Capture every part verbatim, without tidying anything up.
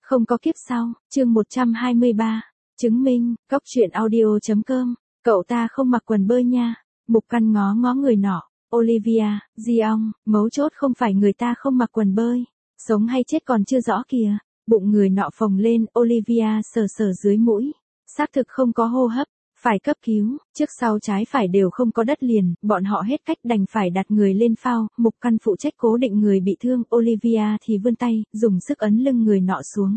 Không có kiếp sau, chương một trăm hai mươi ba. Chứng minh, cóc truyện audio chấm com. Cậu ta không mặc quần bơi nha. Mục Căn ngó ngó người nọ. Olivia, Giong, mấu chốt không phải người ta không mặc quần bơi. Sống hay chết còn chưa rõ kìa. Bụng người nọ phồng lên, Olivia sờ sờ dưới mũi. Xác thực không có hô hấp. Phải cấp cứu, trước sau trái phải đều không có đất liền, bọn họ hết cách đành phải đặt người lên phao, Mục Căn phụ trách cố định người bị thương, Olivia thì vươn tay, dùng sức ấn lưng người nọ xuống.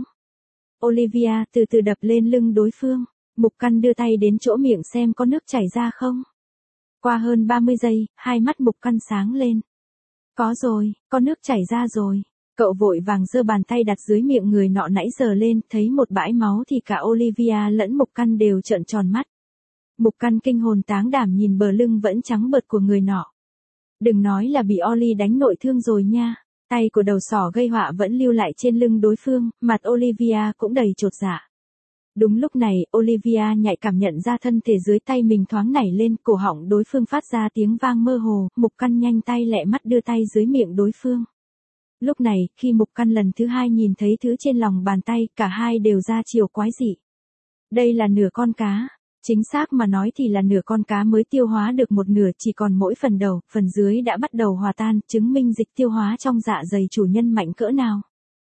Olivia từ từ đập lên lưng đối phương, Mục Căn đưa tay đến chỗ miệng xem có nước chảy ra không. Qua hơn ba mươi giây, hai mắt Mục Căn sáng lên. Có rồi, có nước chảy ra rồi. Cậu vội vàng giơ bàn tay đặt dưới miệng người nọ nãy giờ lên, thấy một bãi máu thì cả Olivia lẫn Mục Căn đều trợn tròn mắt. Mục Căn kinh hồn táng đảm nhìn bờ lưng vẫn trắng bợt của người nọ. Đừng nói là bị Oli đánh nội thương rồi nha. Tay của đầu sỏ gây họa vẫn lưu lại trên lưng đối phương, mặt Olivia cũng đầy chột dạ. Đúng lúc này, Olivia nhạy cảm nhận ra thân thể dưới tay mình thoáng nảy lên, cổ họng đối phương phát ra tiếng vang mơ hồ, Mục Căn nhanh tay lẹ mắt đưa tay dưới miệng đối phương. Lúc này, khi Mục Căn lần thứ hai nhìn thấy thứ trên lòng bàn tay, cả hai đều ra chiều quái dị. Đây là nửa con cá. Chính xác mà nói thì là nửa con cá mới tiêu hóa được một nửa, chỉ còn mỗi phần đầu, phần dưới đã bắt đầu hòa tan, chứng minh dịch tiêu hóa trong dạ dày chủ nhân mạnh cỡ nào.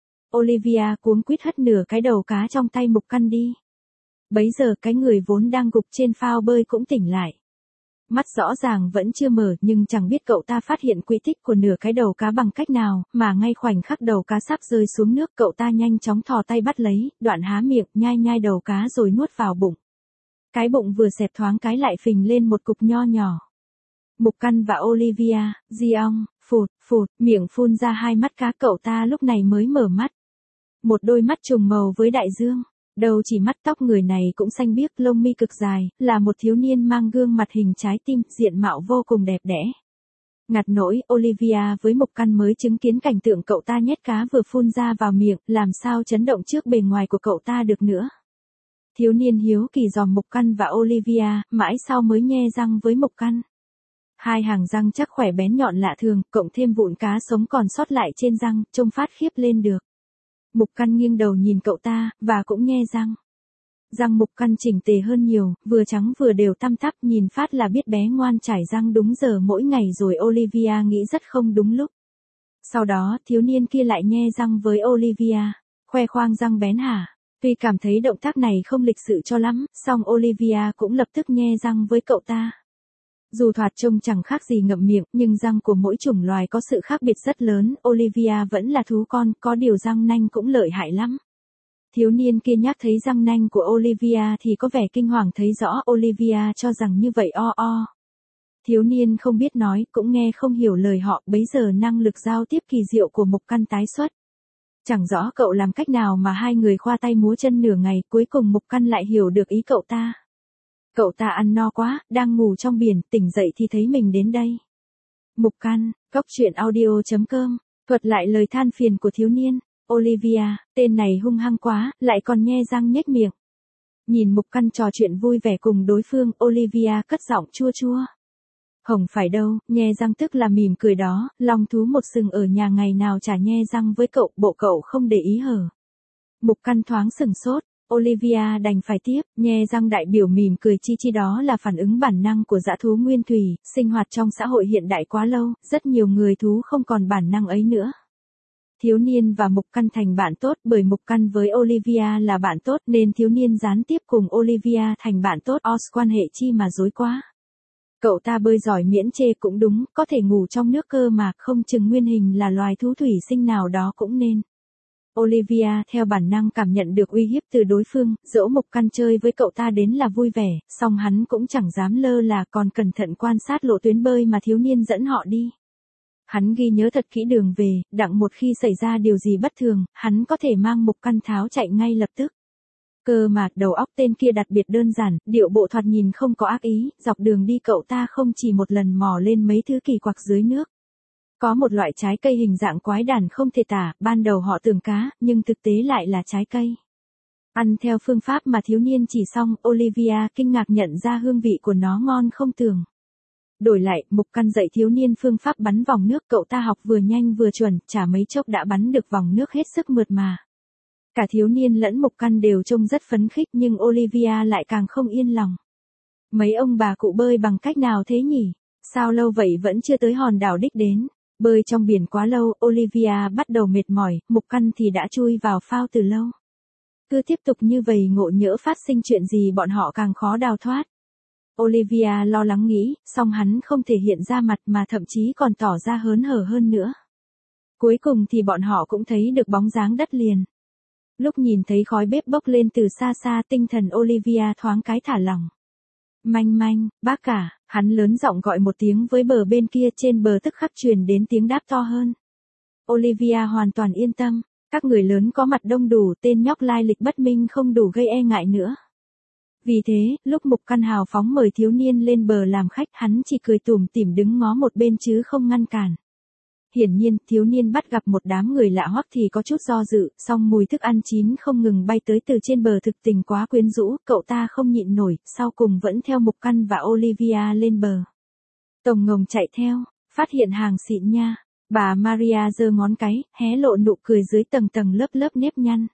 Olivia cuống quýt hất nửa cái đầu cá trong tay Mục Căn đi. Bấy giờ cái người vốn đang gục trên phao bơi cũng tỉnh lại. Mắt rõ ràng vẫn chưa mở, nhưng chẳng biết cậu ta phát hiện quỹ tích của nửa cái đầu cá bằng cách nào, mà ngay khoảnh khắc đầu cá sắp rơi xuống nước, cậu ta nhanh chóng thò tay bắt lấy, đoạn há miệng, nhai nhai đầu cá rồi nuốt vào bụng. Cái bụng vừa xẹp thoáng cái lại phình lên một cục nho nhỏ. Mục Căn và Olivia, Giong, phụt, phụt, miệng phun ra hai mắt cá, cậu ta lúc này mới mở mắt. Một đôi mắt trùng màu với đại dương. Đầu chỉ mắt tóc người này cũng xanh biếc, lông mi cực dài, là một thiếu niên mang gương mặt hình trái tim, diện mạo vô cùng đẹp đẽ. Ngặt nỗi, Olivia với Mục Căn mới chứng kiến cảnh tượng cậu ta nhét cá vừa phun ra vào miệng, làm sao chấn động trước bề ngoài của cậu ta được nữa. Thiếu niên hiếu kỳ dòm Mục Căn và Olivia, mãi sau mới nhe răng với Mục Căn. Hai hàng răng chắc khỏe bén nhọn lạ thường, cộng thêm vụn cá sống còn sót lại trên răng, trông phát khiếp lên được. Mục Căn nghiêng đầu nhìn cậu ta, và cũng nhe răng. Răng Mục Căn chỉnh tề hơn nhiều, vừa trắng vừa đều tăm tắp, nhìn phát là biết bé ngoan trải răng đúng giờ mỗi ngày rồi. Olivia nghĩ rất không đúng lúc. Sau đó, thiếu niên kia lại nhe răng với Olivia, khoe khoang răng bén hả. Tuy cảm thấy động tác này không lịch sự cho lắm, song Olivia cũng lập tức nhe răng với cậu ta. Dù thoạt trông chẳng khác gì ngậm miệng, nhưng răng của mỗi chủng loài có sự khác biệt rất lớn, Olivia vẫn là thú con, có điều răng nanh cũng lợi hại lắm. Thiếu niên kia nhắc thấy răng nanh của Olivia thì có vẻ kinh hoàng, thấy rõ Olivia cho rằng như vậy o o. Thiếu niên không biết nói, cũng nghe không hiểu lời họ, bấy giờ năng lực giao tiếp kỳ diệu của Mục Căn tái xuất. Chẳng rõ cậu làm cách nào mà hai người khoa tay múa chân nửa ngày, cuối cùng Mục Căn lại hiểu được ý cậu ta. Cậu ta ăn no quá, đang ngủ trong biển, tỉnh dậy thì thấy mình đến đây. Mục Căn, cóc truyện audio chấm com, thuật lại lời than phiền của thiếu niên. Olivia, tên này hung hăng quá, lại còn nhe răng nhếch miệng. Nhìn Mục Căn trò chuyện vui vẻ cùng đối phương, Olivia cất giọng chua chua. Không phải đâu, nhe răng tức là mỉm cười đó, long thú một sừng ở nhà ngày nào chả nhe răng với cậu, bộ cậu không để ý hở. Mục Căn thoáng sừng sốt, Olivia đành phải tiếp, nhe răng đại biểu mỉm cười chi chi đó là phản ứng bản năng của dã thú nguyên thủy, sinh hoạt trong xã hội hiện đại quá lâu, rất nhiều người thú không còn bản năng ấy nữa. Thiếu niên và Mục Căn thành bạn tốt, bởi Mục Căn với Olivia là bạn tốt nên thiếu niên gián tiếp cùng Olivia thành bạn tốt, os quan hệ chi mà dối quá. Cậu ta bơi giỏi miễn chê cũng đúng, có thể ngủ trong nước cơ mà, không chừng nguyên hình là loài thú thủy sinh nào đó cũng nên. Olivia theo bản năng cảm nhận được uy hiếp từ đối phương, dẫu Mục Căn chơi với cậu ta đến là vui vẻ, song hắn cũng chẳng dám lơ là, còn cẩn thận quan sát lộ tuyến bơi mà thiếu niên dẫn họ đi. Hắn ghi nhớ thật kỹ đường về, đặng một khi xảy ra điều gì bất thường, hắn có thể mang Mục Căn tháo chạy ngay lập tức. Cơ mà, đầu óc tên kia đặc biệt đơn giản, điệu bộ thoạt nhìn không có ác ý, dọc đường đi cậu ta không chỉ một lần mò lên mấy thứ kỳ quặc dưới nước. Có một loại trái cây hình dạng quái đản không thể tả, ban đầu họ tưởng cá, nhưng thực tế lại là trái cây. Ăn theo phương pháp mà thiếu niên chỉ xong, Olivia kinh ngạc nhận ra hương vị của nó ngon không tưởng. Đổi lại, Mục Căn dạy thiếu niên phương pháp bắn vòng nước, cậu ta học vừa nhanh vừa chuẩn, chả mấy chốc đã bắn được vòng nước hết sức mượt mà. Cả thiếu niên lẫn Mục Căn đều trông rất phấn khích nhưng Olivia lại càng không yên lòng. Mấy ông bà cụ bơi bằng cách nào thế nhỉ? Sao lâu vậy vẫn chưa tới hòn đảo đích đến? Bơi trong biển quá lâu, Olivia bắt đầu mệt mỏi, Mục Căn thì đã chui vào phao từ lâu. Cứ tiếp tục như vậy ngộ nhỡ phát sinh chuyện gì bọn họ càng khó đào thoát. Olivia lo lắng nghĩ, song hắn không thể hiện ra mặt mà thậm chí còn tỏ ra hớn hở hơn nữa. Cuối cùng thì bọn họ cũng thấy được bóng dáng đất liền. Lúc nhìn thấy khói bếp bốc lên từ xa xa, tinh thần Olivia thoáng cái thả lỏng. Manh manh, bác cả, hắn lớn giọng gọi một tiếng với bờ bên kia, trên bờ tức khắc truyền đến tiếng đáp to hơn. Olivia hoàn toàn yên tâm, các người lớn có mặt đông đủ, tên nhóc lai lịch bất minh không đủ gây e ngại nữa. Vì thế, lúc Mục Căn hào phóng mời thiếu niên lên bờ làm khách, hắn chỉ cười tủm tỉm đứng ngó một bên chứ không ngăn cản. Hiển nhiên, thiếu niên bắt gặp một đám người lạ hoắc thì có chút do dự, song mùi thức ăn chín không ngừng bay tới từ trên bờ thực tình quá quyến rũ, cậu ta không nhịn nổi, sau cùng vẫn theo Mục Căn và Olivia lên bờ. Tổng ngồng chạy theo, phát hiện hàng xịn nha, bà Maria giơ ngón cái, hé lộ nụ cười dưới tầng tầng lớp lớp nếp nhăn.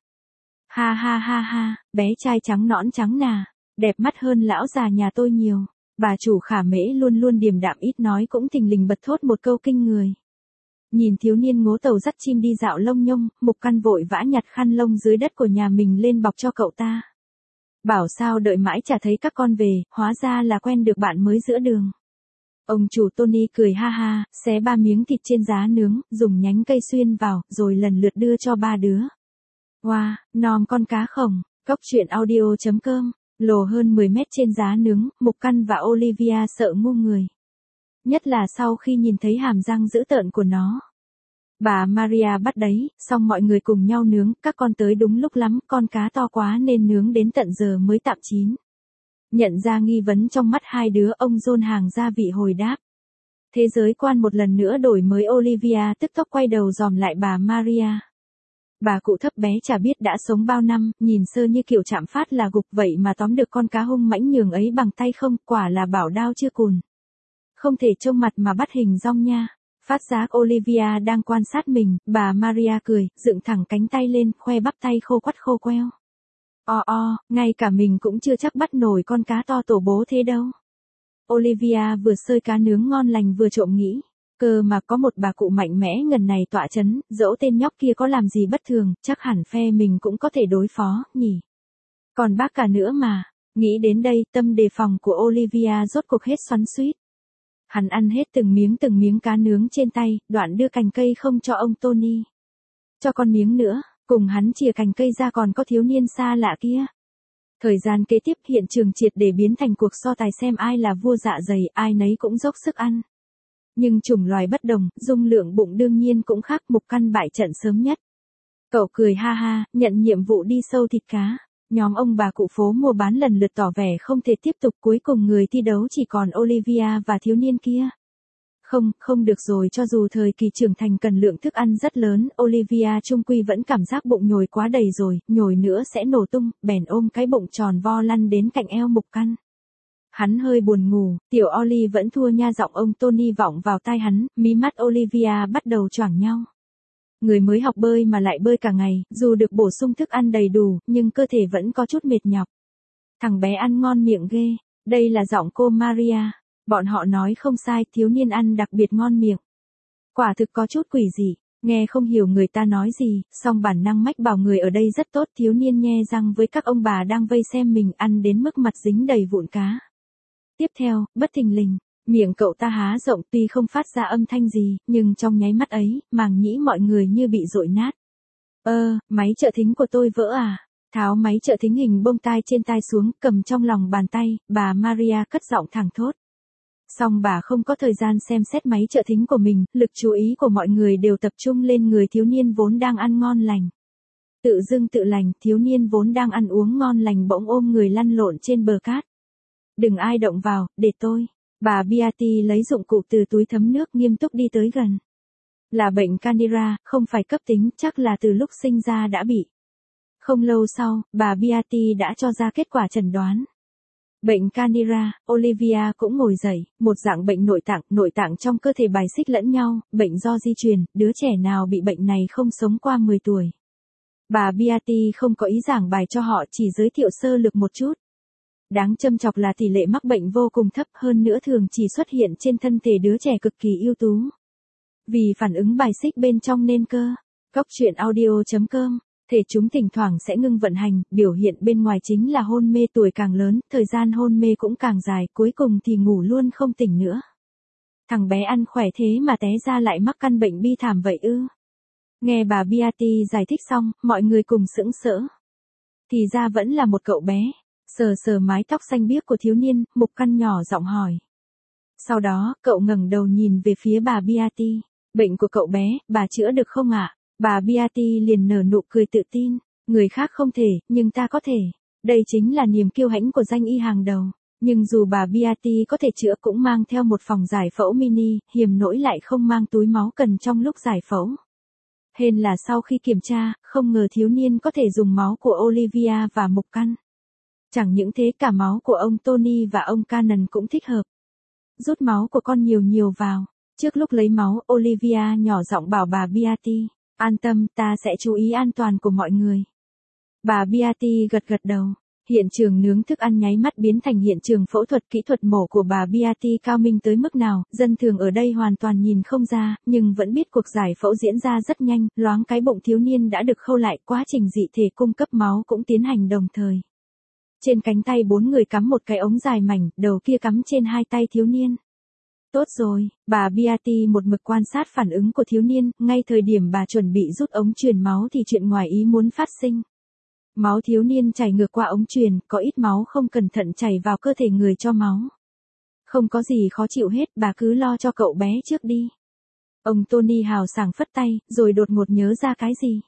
Ha ha ha ha, bé trai trắng nõn trắng nà, đẹp mắt hơn lão già nhà tôi nhiều. Bà chủ Khả Mễ luôn luôn điềm đạm ít nói cũng thình lình bật thốt một câu kinh người. Nhìn thiếu niên ngố tàu dắt chim đi dạo lông nhông, Mục Căn vội vã nhặt khăn lông dưới đất của nhà mình lên bọc cho cậu ta. Bảo sao đợi mãi chả thấy các con về, hóa ra là quen được bạn mới giữa đường. Ông chủ Tony cười ha ha, xé ba miếng thịt trên giá nướng, dùng nhánh cây xuyên vào, rồi lần lượt đưa cho ba đứa. Wow, nom con cá khổng, cóc truyện audio chấm com, lồ hơn mười mét trên giá nướng, Mục Căn và Olivia sợ ngu người. Nhất là sau khi nhìn thấy hàm răng dữ tợn của nó. Bà Maria bắt đấy, xong mọi người cùng nhau nướng, các con tới đúng lúc lắm, con cá to quá nên nướng đến tận giờ mới tạm chín. Nhận ra nghi vấn trong mắt hai đứa, ông John hàng gia vị hồi đáp. Thế giới quan một lần nữa đổi mới, Olivia tức tốc quay đầu dòm lại bà Maria. Bà cụ thấp bé chả biết đã sống bao năm, nhìn sơ như kiểu chạm phát là gục vậy mà tóm được con cá hung mãnh nhường ấy bằng tay không, quả là bảo đao chưa cùn. Không thể trông mặt mà bắt hình dong nha. Phát giác Olivia đang quan sát mình, bà Maria cười, dựng thẳng cánh tay lên, khoe bắp tay khô quắt khô queo. O o, ngay cả mình cũng chưa chắc bắt nổi con cá to tổ bố thế đâu. Olivia vừa xơi cá nướng ngon lành vừa trộm nghĩ. Cơ mà có một bà cụ mạnh mẽ ngần này tọa chấn, dẫu tên nhóc kia có làm gì bất thường, chắc hẳn phe mình cũng có thể đối phó, nhỉ. Còn bác cả nữa mà. Nghĩ đến đây, tâm đề phòng của Olivia rốt cuộc hết xoắn xuýt. Hắn ăn hết từng miếng từng miếng cá nướng trên tay, đoạn đưa cành cây không cho ông Tony. Cho con miếng nữa, cùng hắn chìa cành cây ra còn có thiếu niên xa lạ kia. Thời gian kế tiếp, hiện trường triệt để biến thành cuộc so tài xem ai là vua dạ dày, ai nấy cũng dốc sức ăn. Nhưng chủng loài bất đồng, dung lượng bụng đương nhiên cũng khác, Mục Căn bại trận sớm nhất. Cậu cười ha ha, nhận nhiệm vụ đi sâu thịt cá. Nhóm ông bà cụ phố mua bán lần lượt tỏ vẻ không thể tiếp tục, cuối cùng người thi đấu chỉ còn Olivia và thiếu niên kia. Không, không được rồi, cho dù thời kỳ trưởng thành cần lượng thức ăn rất lớn, Olivia chung quy vẫn cảm giác bụng nhồi quá đầy rồi, nhồi nữa sẽ nổ tung, bèn ôm cái bụng tròn vo lăn đến cạnh eo Mục Căn. Hắn hơi buồn ngủ, tiểu Oli vẫn thua nha, giọng ông Tony vọng vào tai hắn, mí mắt Olivia bắt đầu choảng nhau. Người mới học bơi mà lại bơi cả ngày, dù được bổ sung thức ăn đầy đủ, nhưng cơ thể vẫn có chút mệt nhọc. Thằng bé ăn ngon miệng ghê, đây là giọng cô Maria. Bọn họ nói không sai, thiếu niên ăn đặc biệt ngon miệng. Quả thực có chút quỷ dị, nghe không hiểu người ta nói gì, song bản năng mách bảo người ở đây rất tốt, thiếu niên nhe răng với các ông bà đang vây xem mình ăn đến mức mặt dính đầy vụn cá. Tiếp theo, bất thình lình, miệng cậu ta há rộng, tuy không phát ra âm thanh gì, nhưng trong nháy mắt ấy, màng nhĩ mọi người như bị dội nát. Ơ, máy trợ thính của tôi vỡ à? Tháo máy trợ thính hình bông tai trên tai xuống, cầm trong lòng bàn tay, bà Maria cất giọng thẳng thốt. Song bà không có thời gian xem xét máy trợ thính của mình, lực chú ý của mọi người đều tập trung lên người thiếu niên vốn đang ăn ngon lành. Tự dưng tự lành, thiếu niên vốn đang ăn uống ngon lành bỗng ôm người lăn lộn trên bờ cát. Đừng ai động vào, để tôi. Bà Beatty lấy dụng cụ từ túi thấm nước nghiêm túc đi tới gần. Là bệnh Candida, không phải cấp tính, chắc là từ lúc sinh ra đã bị. Không lâu sau, bà Beatty đã cho ra kết quả chẩn đoán. Bệnh Candida, Olivia cũng ngồi dậy, một dạng bệnh nội tạng, nội tạng trong cơ thể bài xích lẫn nhau, bệnh do di truyền, đứa trẻ nào bị bệnh này không sống qua mười tuổi. Bà Beatty không có ý giảng bài cho họ, chỉ giới thiệu sơ lược một chút. Đáng châm chọc là tỷ lệ mắc bệnh vô cùng thấp, hơn nữa thường chỉ xuất hiện trên thân thể đứa trẻ cực kỳ ưu tú. Vì phản ứng bài xích bên trong nên cơ. Cóc truyện audio chấm com. Thể chúng thỉnh thoảng sẽ ngưng vận hành, biểu hiện bên ngoài chính là hôn mê, tuổi càng lớn, thời gian hôn mê cũng càng dài, cuối cùng thì ngủ luôn không tỉnh nữa. Thằng bé ăn khỏe thế mà té ra lại mắc căn bệnh bi thảm vậy ư? Nghe bà Beatty giải thích xong, mọi người cùng sững sỡ. Thì ra vẫn là một cậu bé. Sờ sờ mái tóc xanh biếc của thiếu niên, Mục Căn nhỏ giọng hỏi. Sau đó, cậu ngẩng đầu nhìn về phía bà Beatty. Bệnh của cậu bé, bà chữa được không ạ? Bà Beatty liền nở nụ cười tự tin. Người khác không thể, nhưng ta có thể. Đây chính là niềm kiêu hãnh của danh y hàng đầu. Nhưng dù bà Beatty có thể chữa cũng mang theo một phòng giải phẫu mini, hiềm nỗi lại không mang túi máu cần trong lúc giải phẫu. Hên là sau khi kiểm tra, không ngờ thiếu niên có thể dùng máu của Olivia và Mục Căn. Chẳng những thế, cả máu của ông Tony và ông Cannon cũng thích hợp. Rút máu của con nhiều nhiều vào. Trước lúc lấy máu, Olivia nhỏ giọng bảo bà Beatty, an tâm, ta sẽ chú ý an toàn của mọi người. Bà Beatty gật gật đầu. Hiện trường nướng thức ăn nháy mắt biến thành hiện trường phẫu thuật. Kỹ thuật mổ của bà Beatty cao minh tới mức nào, dân thường ở đây hoàn toàn nhìn không ra, nhưng vẫn biết cuộc giải phẫu diễn ra rất nhanh, loáng cái bụng thiếu niên đã được khâu lại, quá trình dị thể cung cấp máu cũng tiến hành đồng thời. Trên cánh tay bốn người cắm một cái ống dài mảnh, đầu kia cắm trên hai tay thiếu niên. Tốt rồi, bà Beatty một mực quan sát phản ứng của thiếu niên, ngay thời điểm bà chuẩn bị rút ống truyền máu thì chuyện ngoài ý muốn phát sinh. Máu thiếu niên chảy ngược qua ống truyền, có ít máu không cẩn thận chảy vào cơ thể người cho máu. Không có gì khó chịu hết, bà cứ lo cho cậu bé trước đi. Ông Tony hào sảng phất tay, rồi đột ngột nhớ ra cái gì.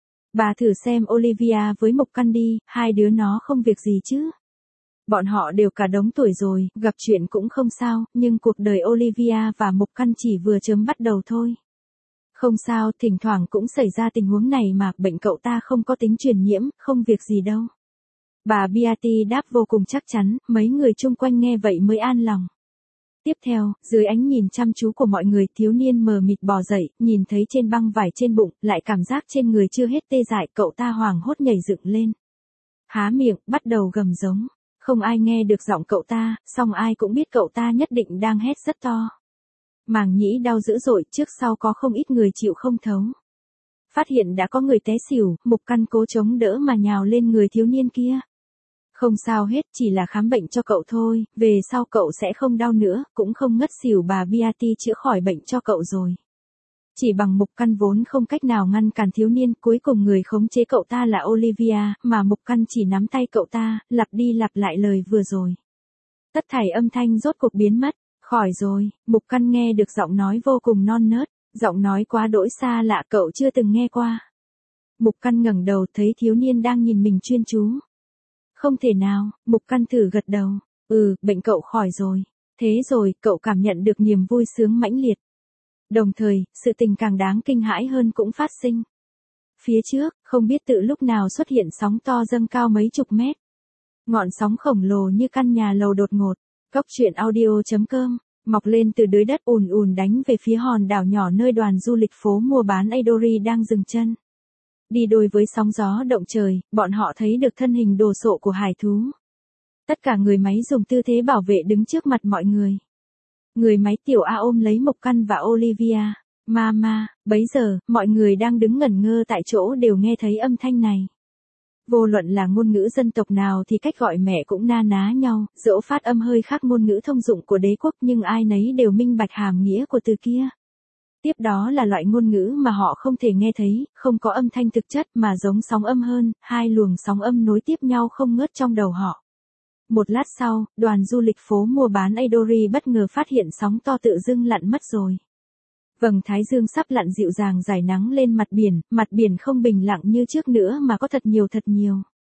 Bà thử xem Olivia với Mục Căn đi, hai đứa nó không việc gì chứ. Bọn họ đều cả đống tuổi rồi, gặp chuyện cũng không sao, nhưng cuộc đời Olivia và Mục Căn chỉ vừa chớm bắt đầu thôi. Không sao, thỉnh thoảng cũng xảy ra tình huống này mà, bệnh cậu ta không có tính truyền nhiễm, không việc gì đâu. Bà Beatty đáp vô cùng chắc chắn, mấy người chung quanh nghe vậy mới an lòng. Tiếp theo, dưới ánh nhìn chăm chú của mọi người, thiếu niên mờ mịt bò dậy, nhìn thấy trên băng vải trên bụng, lại cảm giác trên người chưa hết tê dại, cậu ta hoảng hốt nhảy dựng lên. Há miệng, bắt đầu gầm giống. Không ai nghe được giọng cậu ta, song ai cũng biết cậu ta nhất định đang hét rất to. Màng nhĩ đau dữ dội, trước sau có không ít người chịu không thấu. Phát hiện đã có người té xỉu, Mục Căn cố chống đỡ mà nhào lên người thiếu niên kia. Không sao hết, chỉ là khám bệnh cho cậu thôi, về sau cậu sẽ không đau nữa, cũng không ngất xỉu. Bà Beatty chữa khỏi bệnh cho cậu rồi. Chỉ bằng Mục Căn vốn không cách nào ngăn cản thiếu niên, cuối cùng người khống chế cậu ta là Olivia, mà Mục Căn chỉ nắm tay cậu ta, lặp đi lặp lại lời vừa rồi. Tất thảy âm thanh rốt cuộc biến mất. Khỏi rồi, Mục Căn nghe được giọng nói vô cùng non nớt, giọng nói quá đỗi xa lạ, cậu chưa từng nghe qua. Mục Căn ngẩng đầu thấy thiếu niên đang nhìn mình chuyên chú. Không thể nào, Mục Căn thử gật đầu. Ừ, bệnh cậu khỏi rồi. Thế rồi, cậu cảm nhận được niềm vui sướng mãnh liệt. Đồng thời, sự tình càng đáng kinh hãi hơn cũng phát sinh. Phía trước, không biết tự lúc nào xuất hiện sóng to dâng cao mấy chục mét. Ngọn sóng khổng lồ như căn nhà lầu đột ngột. Cóc truyện audio chấm com, mọc lên từ dưới đất ùn ùn đánh về phía hòn đảo nhỏ nơi đoàn du lịch phố mua bán Adori đang dừng chân. Đi đôi với sóng gió động trời, bọn họ thấy được thân hình đồ sộ của hải thú. Tất cả người máy dùng tư thế bảo vệ đứng trước mặt mọi người. Người máy tiểu A ôm lấy Mục Căn và Olivia. Mama, bấy giờ, mọi người đang đứng ngẩn ngơ tại chỗ đều nghe thấy âm thanh này. Vô luận là ngôn ngữ dân tộc nào thì cách gọi mẹ cũng na ná nhau, dẫu phát âm hơi khác ngôn ngữ thông dụng của đế quốc nhưng ai nấy đều minh bạch hàm nghĩa của từ kia. Tiếp đó là loại ngôn ngữ mà họ không thể nghe thấy, không có âm thanh thực chất mà giống sóng âm hơn, hai luồng sóng âm nối tiếp nhau không ngớt trong đầu họ. Một lát sau, đoàn du lịch phố mua bán Adori bất ngờ phát hiện sóng to tự dưng lặn mất rồi. Vầng thái dương sắp lặn dịu dàng rải nắng lên mặt biển, mặt biển không bình lặng như trước nữa mà có thật nhiều thật nhiều.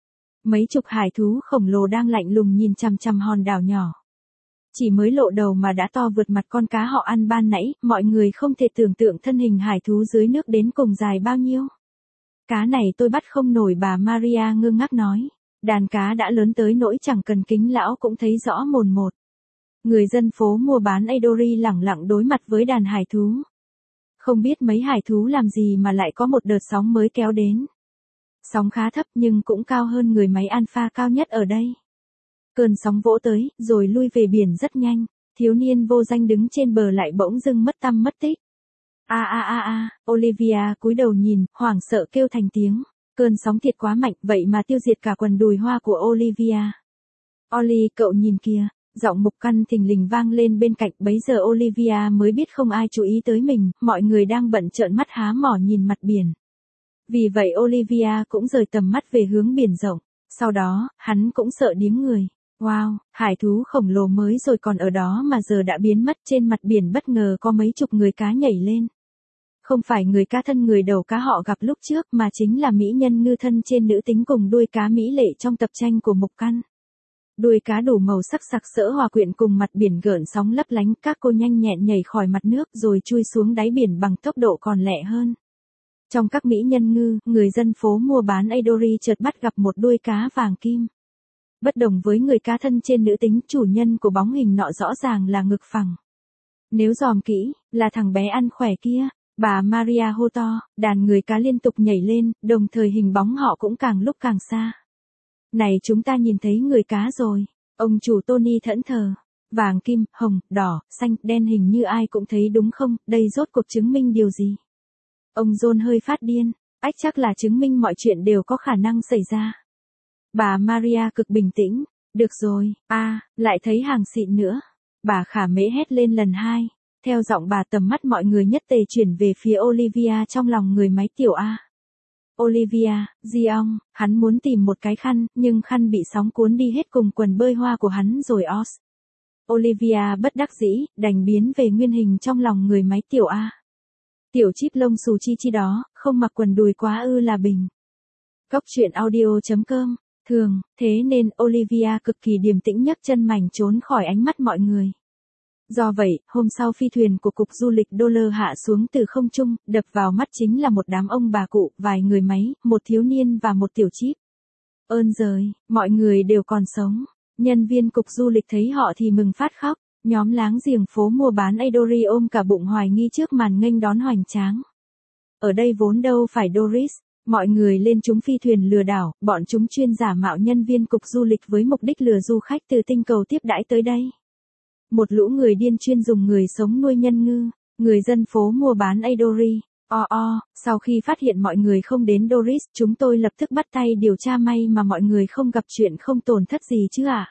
Mấy chục hải thú khổng lồ đang lạnh lùng nhìn chằm chằm hòn đảo nhỏ. Chỉ mới lộ đầu mà đã to vượt mặt con cá họ ăn ban nãy, mọi người không thể tưởng tượng thân hình hải thú dưới nước đến cùng dài bao nhiêu. Cá này tôi bắt không nổi, bà Maria ngơ ngác nói. Đàn cá đã lớn tới nỗi chẳng cần kính lão cũng thấy rõ mồn một. Người dân phố mua bán Adori lẳng lặng đối mặt với đàn hải thú. Không biết mấy hải thú làm gì mà lại có một đợt sóng mới kéo đến. Sóng khá thấp nhưng cũng cao hơn người máy Alpha cao nhất ở đây. Cơn sóng vỗ tới, rồi lui về biển rất nhanh. Thiếu niên vô danh đứng trên bờ lại bỗng dưng mất tăm mất tích. A a a a, Olivia cúi đầu nhìn, hoảng sợ kêu thành tiếng. Cơn sóng thiệt quá mạnh, vậy mà tiêu diệt cả quần đùi hoa của Olivia. Ollie, cậu nhìn kìa. Giọng Mục Căn thình lình vang lên bên cạnh, bấy giờ Olivia mới biết không ai chú ý tới mình, mọi người đang bận trợn mắt há mỏ nhìn mặt biển. Vì vậy Olivia cũng rời tầm mắt về hướng biển rộng. Sau đó, hắn cũng sợ điếng người. Wow, hải thú khổng lồ mới rồi còn ở đó mà giờ đã biến mất. Trên mặt biển bất ngờ có mấy chục người cá nhảy lên. Không phải người cá thân người đầu cá họ gặp lúc trước mà chính là mỹ nhân ngư thân trên nữ tính cùng đuôi cá mỹ lệ trong tập tranh của Mục Căn. Đuôi cá đủ màu sắc sặc sỡ hòa quyện cùng mặt biển gợn sóng lấp lánh, các cô nhanh nhẹn nhảy khỏi mặt nước rồi chui xuống đáy biển bằng tốc độ còn lẹ hơn. Trong các mỹ nhân ngư, người dân phố mua bán Adori chợt bắt gặp một đuôi cá vàng kim. Bất đồng với người cá thân trên nữ tính, chủ nhân của bóng hình nọ rõ ràng là ngực phẳng. Nếu dòm kỹ, là thằng bé ăn khỏe kia, bà Maria hô to, đàn người cá liên tục nhảy lên, đồng thời hình bóng họ cũng càng lúc càng xa. Này, chúng ta nhìn thấy người cá rồi. Ông chủ Tony thẫn thờ. Vàng kim, hồng, đỏ, xanh, đen hình như ai cũng thấy đúng không, đây rốt cuộc chứng minh điều gì? Ông John hơi phát điên. Ách, chắc là chứng minh mọi chuyện đều có khả năng xảy ra. Bà Maria cực bình tĩnh. Được rồi, a à, lại thấy hàng xịn nữa. Bà khả mễ hét lên lần hai. Theo giọng bà, tầm mắt mọi người nhất tề chuyển về phía Olivia trong lòng người máy tiểu A. Olivia, Giong, hắn muốn tìm một cái khăn, nhưng khăn bị sóng cuốn đi hết cùng quần bơi hoa của hắn rồi os. Olivia bất đắc dĩ, đành biến về nguyên hình trong lòng người máy tiểu A. Tiểu chip lông xù chi chi đó, không mặc quần đùi quá ư là bình. Cóc truyện audio chấm com, thường, thế nên Olivia cực kỳ điềm tĩnh nhấc chân mảnh trốn khỏi ánh mắt mọi người. Do vậy, hôm sau phi thuyền của Cục Du lịch Dollar hạ xuống từ không trung, đập vào mắt chính là một đám ông bà cụ, vài người máy, một thiếu niên và một tiểu chip. Ơn giời, mọi người đều còn sống. Nhân viên Cục Du lịch thấy họ thì mừng phát khóc. Nhóm láng giềng phố mua bán Adori ôm cả bụng hoài nghi trước màn nghênh đón hoành tráng. Ở đây vốn đâu phải Doris. Mọi người lên chúng phi thuyền lừa đảo, bọn chúng chuyên giả mạo nhân viên Cục Du lịch với mục đích lừa du khách từ tinh cầu tiếp đãi tới đây. Một lũ người điên chuyên dùng người sống nuôi nhân ngư, người dân phố mua bán Adori. O o, sau khi phát hiện mọi người không đến Doris, chúng tôi lập tức bắt tay điều tra, may mà mọi người không gặp chuyện không tổn thất gì chứ ạ. À?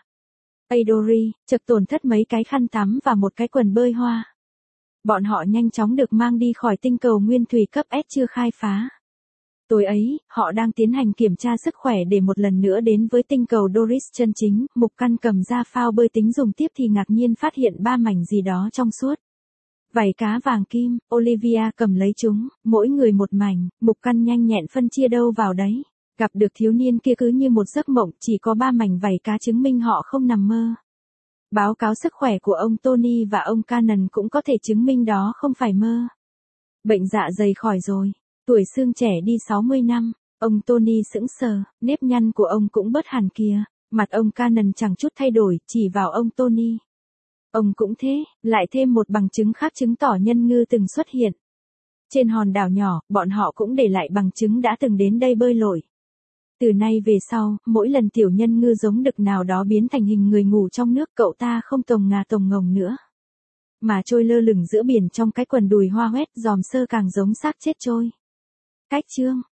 Adori, chật tổn thất mấy cái khăn tắm và một cái quần bơi hoa. Bọn họ nhanh chóng được mang đi khỏi tinh cầu nguyên thủy cấp S chưa khai phá. Tối ấy, họ đang tiến hành kiểm tra sức khỏe để một lần nữa đến với tinh cầu Doris chân chính. Mục Căn cầm ra phao bơi tính dùng tiếp thì ngạc nhiên phát hiện ba mảnh gì đó trong suốt. Vảy cá vàng kim, Olivia cầm lấy chúng, mỗi người một mảnh. Mục Căn nhanh nhẹn phân chia đâu vào đấy. Gặp được thiếu niên kia cứ như một giấc mộng, chỉ có ba mảnh vảy cá chứng minh họ không nằm mơ. Báo cáo sức khỏe của ông Tony và ông Cannon cũng có thể chứng minh đó không phải mơ. Bệnh dạ dày khỏi rồi. Tuổi xương trẻ đi sáu mươi năm, ông Tony sững sờ, nếp nhăn của ông cũng bớt hẳn kìa, mặt ông Cannon chẳng chút thay đổi, chỉ vào ông Tony. Ông cũng thế, lại thêm một bằng chứng khác chứng tỏ nhân ngư từng xuất hiện. Trên hòn đảo nhỏ, bọn họ cũng để lại bằng chứng đã từng đến đây bơi lội. Từ nay về sau, mỗi lần tiểu nhân ngư giống đực nào đó biến thành hình người ngủ trong nước, cậu ta không tồng ngà tồng ngồng nữa, mà trôi lơ lửng giữa biển trong cái quần đùi hoa hoét, dòm sơ càng giống xác chết trôi. Cách chương